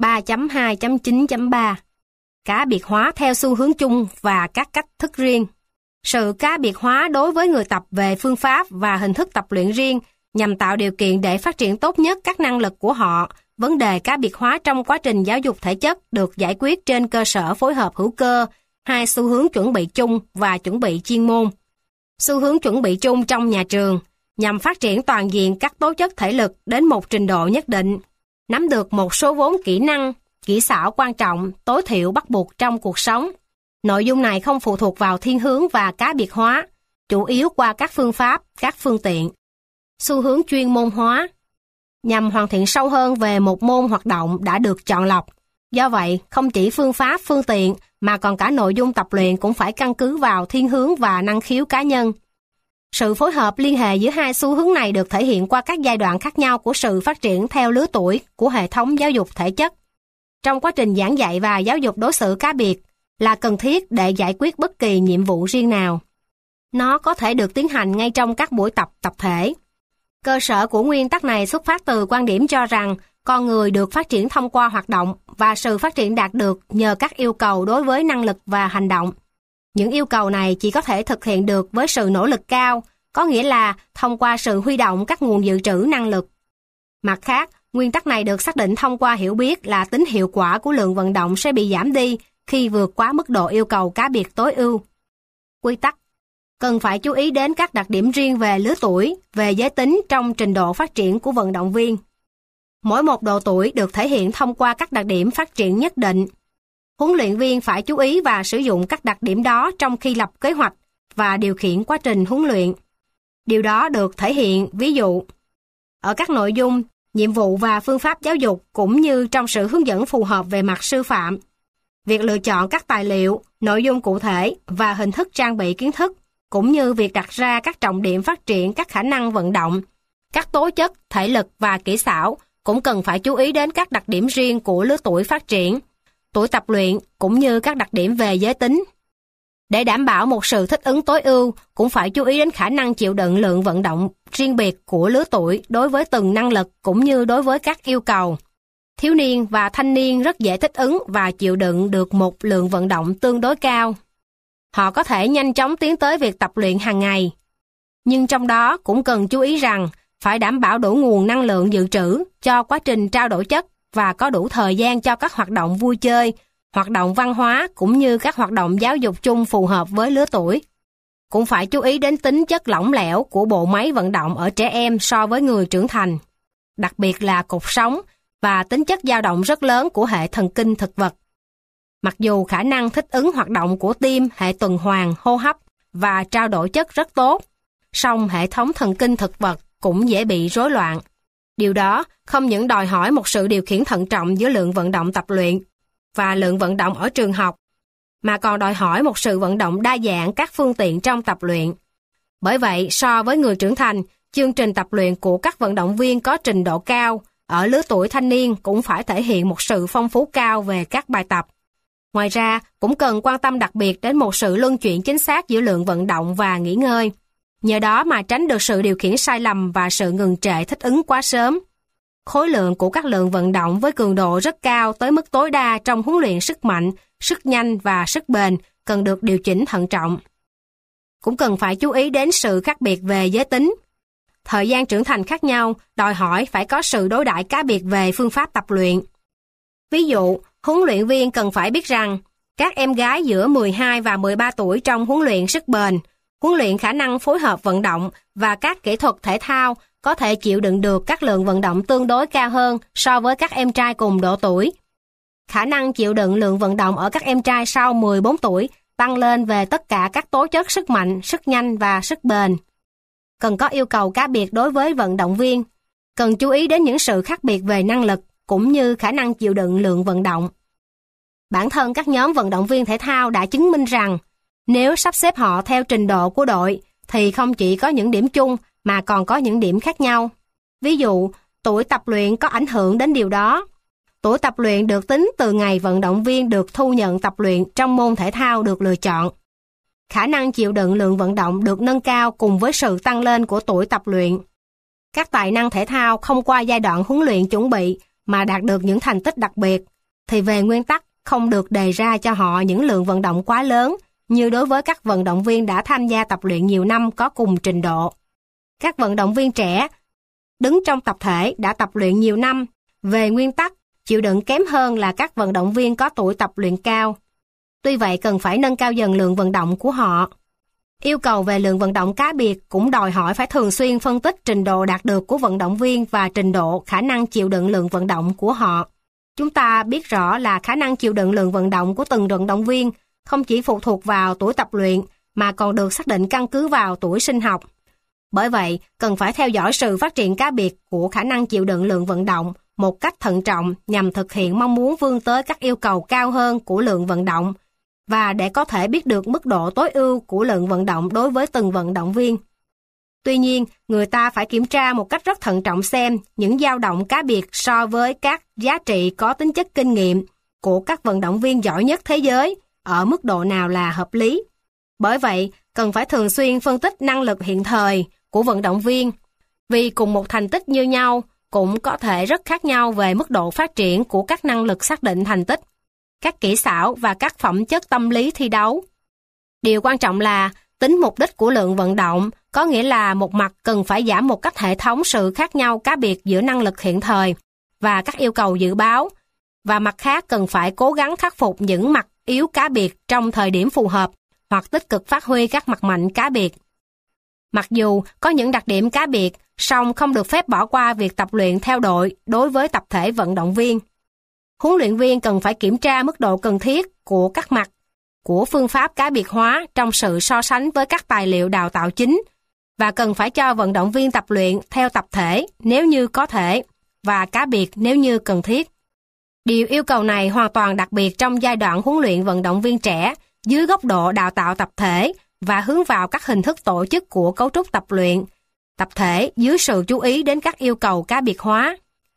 3.2.9.3 Cá biệt hóa theo xu hướng chung và các cách thức riêng. Sự cá biệt hóa đối với người tập về phương pháp và hình thức tập luyện riêng nhằm tạo điều kiện để phát triển tốt nhất các năng lực của họ. Vấn đề cá biệt hóa trong quá trình giáo dục thể chất được giải quyết trên cơ sở phối hợp hữu cơ, hai xu hướng chuẩn bị chung và chuẩn bị chuyên môn. Xu hướng chuẩn bị chung trong nhà trường nhằm phát triển toàn diện các tố chất thể lực đến một trình độ nhất định, nắm được một số vốn kỹ năng, kỹ xảo quan trọng, tối thiểu bắt buộc trong cuộc sống. Nội dung này không phụ thuộc vào thiên hướng và cá biệt hóa, chủ yếu qua các phương pháp, các phương tiện. Xu hướng chuyên môn hóa nhằm hoàn thiện sâu hơn về một môn hoạt động đã được chọn lọc. Do vậy, không chỉ phương pháp, phương tiện mà còn cả nội dung tập luyện cũng phải căn cứ vào thiên hướng và năng khiếu cá nhân. Sự phối hợp liên hệ giữa hai xu hướng này được thể hiện qua các giai đoạn khác nhau của sự phát triển theo lứa tuổi của hệ thống giáo dục thể chất. Trong quá trình giảng dạy và giáo dục đối xử cá biệt là cần thiết để giải quyết bất kỳ nhiệm vụ riêng nào. Nó có thể được tiến hành ngay trong các buổi tập tập thể. Cơ sở của nguyên tắc này xuất phát từ quan điểm cho rằng con người được phát triển thông qua hoạt động và sự phát triển đạt được nhờ các yêu cầu đối với năng lực và hành động. Những yêu cầu này chỉ có thể thực hiện được với sự nỗ lực cao, có nghĩa là thông qua sự huy động các nguồn dự trữ năng lực. Mặt khác, nguyên tắc này được xác định thông qua hiểu biết là tính hiệu quả của lượng vận động sẽ bị giảm đi khi vượt quá mức độ yêu cầu cá biệt tối ưu. Quy tắc: cần phải chú ý đến các đặc điểm riêng về lứa tuổi, về giới tính trong trình độ phát triển của vận động viên. Mỗi một độ tuổi được thể hiện thông qua các đặc điểm phát triển nhất định. Huấn luyện viên phải chú ý và sử dụng các đặc điểm đó trong khi lập kế hoạch và điều khiển quá trình huấn luyện. Điều đó được thể hiện, ví dụ, ở các nội dung, nhiệm vụ và phương pháp giáo dục cũng như trong sự hướng dẫn phù hợp về mặt sư phạm. Việc lựa chọn các tài liệu, nội dung cụ thể và hình thức trang bị kiến thức, cũng như việc đặt ra các trọng điểm phát triển các khả năng vận động, các tố chất, thể lực và kỹ xảo cũng cần phải chú ý đến các đặc điểm riêng của lứa tuổi phát triển, tuổi tập luyện cũng như các đặc điểm về giới tính. Để đảm bảo một sự thích ứng tối ưu, cũng phải chú ý đến khả năng chịu đựng lượng vận động riêng biệt của lứa tuổi đối với từng năng lực cũng như đối với các yêu cầu. Thiếu niên và thanh niên rất dễ thích ứng và chịu đựng được một lượng vận động tương đối cao. Họ có thể nhanh chóng tiến tới việc tập luyện hàng ngày. Nhưng trong đó cũng cần chú ý rằng phải đảm bảo đủ nguồn năng lượng dự trữ cho quá trình trao đổi chất và có đủ thời gian cho các hoạt động vui chơi, hoạt động văn hóa cũng như các hoạt động giáo dục chung phù hợp với lứa tuổi. Cũng phải chú ý đến tính chất lỏng lẻo của bộ máy vận động ở trẻ em so với người trưởng thành, đặc biệt là cột sống và tính chất dao động rất lớn của hệ thần kinh thực vật. Mặc dù khả năng thích ứng hoạt động của tim, hệ tuần hoàn, hô hấp và trao đổi chất rất tốt, song hệ thống thần kinh thực vật cũng dễ bị rối loạn. Điều đó không những đòi hỏi một sự điều khiển thận trọng giữa lượng vận động tập luyện và lượng vận động ở trường học, mà còn đòi hỏi một sự vận động đa dạng các phương tiện trong tập luyện. Bởi vậy, so với người trưởng thành, chương trình tập luyện của các vận động viên có trình độ cao ở lứa tuổi thanh niên cũng phải thể hiện một sự phong phú cao về các bài tập. Ngoài ra, cũng cần quan tâm đặc biệt đến một sự luân chuyển chính xác giữa lượng vận động và nghỉ ngơi. Nhờ đó mà tránh được sự điều khiển sai lầm và sự ngừng trệ thích ứng quá sớm. Khối lượng của các lượng vận động với cường độ rất cao tới mức tối đa trong huấn luyện sức mạnh, sức nhanh và sức bền cần được điều chỉnh thận trọng. Cũng cần phải chú ý đến sự khác biệt về giới tính. Thời gian trưởng thành khác nhau đòi hỏi phải có sự đối đãi cá biệt về phương pháp tập luyện. Ví dụ, huấn luyện viên cần phải biết rằng Các em gái giữa 12 và 13 tuổi trong huấn luyện sức bền, huấn luyện khả năng phối hợp vận động và các kỹ thuật thể thao có thể chịu đựng được các lượng vận động tương đối cao hơn so với các em trai cùng độ tuổi. Khả năng chịu đựng lượng vận động ở các em trai sau 14 tuổi tăng lên về tất cả các tố chất sức mạnh, sức nhanh và sức bền. Cần có yêu cầu cá biệt đối với vận động viên. Cần chú ý đến những sự khác biệt về năng lực cũng như khả năng chịu đựng lượng vận động. Bản thân các nhóm vận động viên thể thao đã chứng minh rằng nếu sắp xếp họ theo trình độ của đội thì không chỉ có những điểm chung mà còn có những điểm khác nhau. Ví dụ, tuổi tập luyện có ảnh hưởng đến điều đó. Tuổi tập luyện được tính từ ngày vận động viên được thu nhận tập luyện trong môn thể thao được lựa chọn. Khả năng chịu đựng lượng vận động được nâng cao cùng với sự tăng lên của tuổi tập luyện. Các tài năng thể thao không qua giai đoạn huấn luyện chuẩn bị mà đạt được những thành tích đặc biệt, thì về nguyên tắc không được đề ra cho họ những lượng vận động quá lớn như đối với các vận động viên đã tham gia tập luyện nhiều năm có cùng trình độ. Các vận động viên trẻ đứng trong tập thể đã tập luyện nhiều năm, về nguyên tắc chịu đựng kém hơn là các vận động viên có tuổi tập luyện cao. Tuy vậy cần phải nâng cao dần lượng vận động của họ. Yêu cầu về lượng vận động cá biệt cũng đòi hỏi phải thường xuyên phân tích trình độ đạt được của vận động viên và trình độ khả năng chịu đựng lượng vận động của họ. Chúng ta biết rõ là khả năng chịu đựng lượng vận động của từng vận động viên không chỉ phụ thuộc vào tuổi tập luyện mà còn được xác định căn cứ vào tuổi sinh học. Bởi vậy, cần phải theo dõi sự phát triển cá biệt của khả năng chịu đựng lượng vận động một cách thận trọng nhằm thực hiện mong muốn vươn tới các yêu cầu cao hơn của lượng vận động và để có thể biết được mức độ tối ưu của lượng vận động đối với từng vận động viên. Tuy nhiên, người ta phải kiểm tra một cách rất thận trọng xem những dao động cá biệt so với các giá trị có tính chất kinh nghiệm của các vận động viên giỏi nhất thế giới ở mức độ nào là hợp lý. Bởi vậy, cần phải thường xuyên phân tích năng lực hiện thời của vận động viên, vì cùng một thành tích như nhau cũng có thể rất khác nhau về mức độ phát triển của các năng lực xác định thành tích, các kỹ xảo và các phẩm chất tâm lý thi đấu. Điều quan trọng là tính mục đích của lượng vận động, có nghĩa là một mặt cần phải giảm một cách hệ thống sự khác nhau cá biệt giữa năng lực hiện thời và các yêu cầu dự báo, và mặt khác cần phải cố gắng khắc phục những mặt yếu cá biệt trong thời điểm phù hợp hoặc tích cực phát huy các mặt mạnh cá biệt. Mặc dù có những đặc điểm cá biệt, song không được phép bỏ qua việc tập luyện theo đội đối với tập thể vận động viên. Huấn luyện viên cần phải kiểm tra mức độ cần thiết của các mặt của phương pháp cá biệt hóa trong sự so sánh với các tài liệu đào tạo chính và cần phải cho vận động viên tập luyện theo tập thể nếu như có thể và cá biệt nếu như cần thiết. Điều yêu cầu này hoàn toàn đặc biệt trong giai đoạn huấn luyện vận động viên trẻ dưới góc độ đào tạo tập thể và hướng vào các hình thức tổ chức của cấu trúc tập luyện, tập thể dưới sự chú ý đến các yêu cầu cá biệt hóa.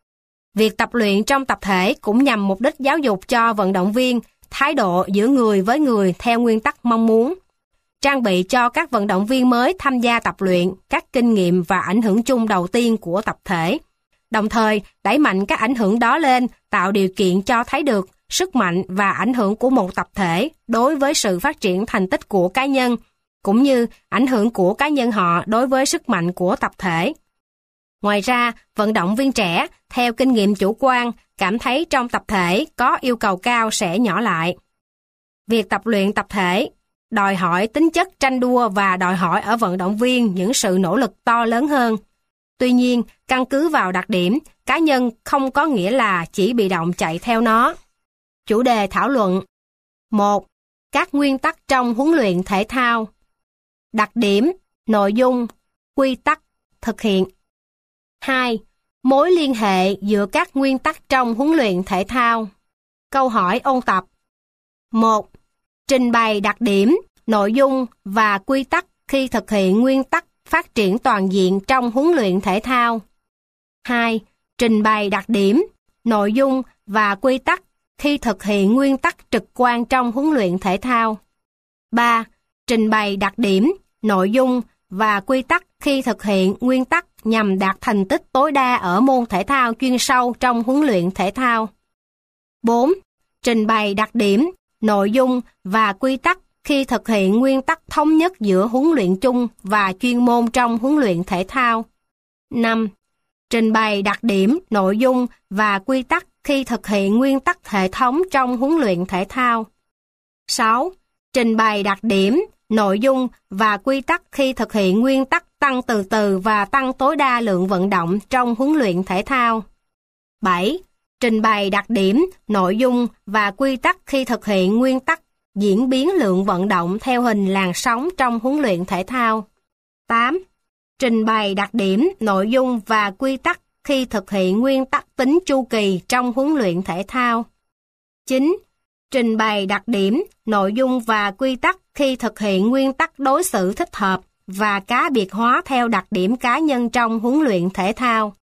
Việc tập luyện trong tập thể cũng nhằm mục đích giáo dục cho vận động viên thái độ giữa người với người theo nguyên tắc mong muốn, trang bị cho các vận động viên mới tham gia tập luyện các kinh nghiệm và ảnh hưởng chung đầu tiên của tập thể, đồng thời đẩy mạnh các ảnh hưởng đó lên, tạo điều kiện cho thấy được sức mạnh và ảnh hưởng của một tập thể đối với sự phát triển thành tích của cá nhân, cũng như ảnh hưởng của cá nhân họ đối với sức mạnh của tập thể. Ngoài ra, vận động viên trẻ, theo kinh nghiệm chủ quan, cảm thấy trong tập thể có yêu cầu cao sẽ nhỏ lại. Việc tập luyện tập thể đòi hỏi tính chất tranh đua và đòi hỏi ở vận động viên những sự nỗ lực to lớn hơn. Tuy nhiên, căn cứ vào đặc điểm, cá nhân không có nghĩa là chỉ bị động chạy theo nó. Chủ đề thảo luận: 1. Các nguyên tắc trong huấn luyện thể thao. Đặc điểm, nội dung, quy tắc, thực hiện. 2. Mối liên hệ giữa các nguyên tắc trong huấn luyện thể thao. Câu hỏi ôn tập. 1. Trình bày đặc điểm, nội dung và quy tắc khi thực hiện nguyên tắc phát triển toàn diện trong huấn luyện thể thao. 2. Trình bày đặc điểm, nội dung và quy tắc khi thực hiện nguyên tắc trực quan trong huấn luyện thể thao. 3. Trình bày đặc điểm, nội dung và quy tắc khi thực hiện nguyên tắc nhằm đạt thành tích tối đa ở môn thể thao chuyên sâu trong huấn luyện thể thao. 4. Trình bày đặc điểm, nội dung và quy tắc khi thực hiện nguyên tắc thống nhất giữa huấn luyện chung và chuyên môn trong huấn luyện thể thao. 5. Trình bày đặc điểm, nội dung và quy tắc khi thực hiện nguyên tắc hệ thống trong huấn luyện thể thao. 6. Trình bày đặc điểm, nội dung và quy tắc khi thực hiện nguyên tắc tăng từ từ và tăng tối đa lượng vận động trong huấn luyện thể thao. 7. Trình bày đặc điểm, nội dung và quy tắc khi thực hiện nguyên tắc diễn biến lượng vận động theo hình làn sóng trong huấn luyện thể thao. 8. Trình bày đặc điểm, nội dung và quy tắc khi thực hiện nguyên tắc tính chu kỳ trong huấn luyện thể thao. 9. Trình bày đặc điểm, nội dung và quy tắc khi thực hiện nguyên tắc đối xử thích hợp và cá biệt hóa theo đặc điểm cá nhân trong huấn luyện thể thao.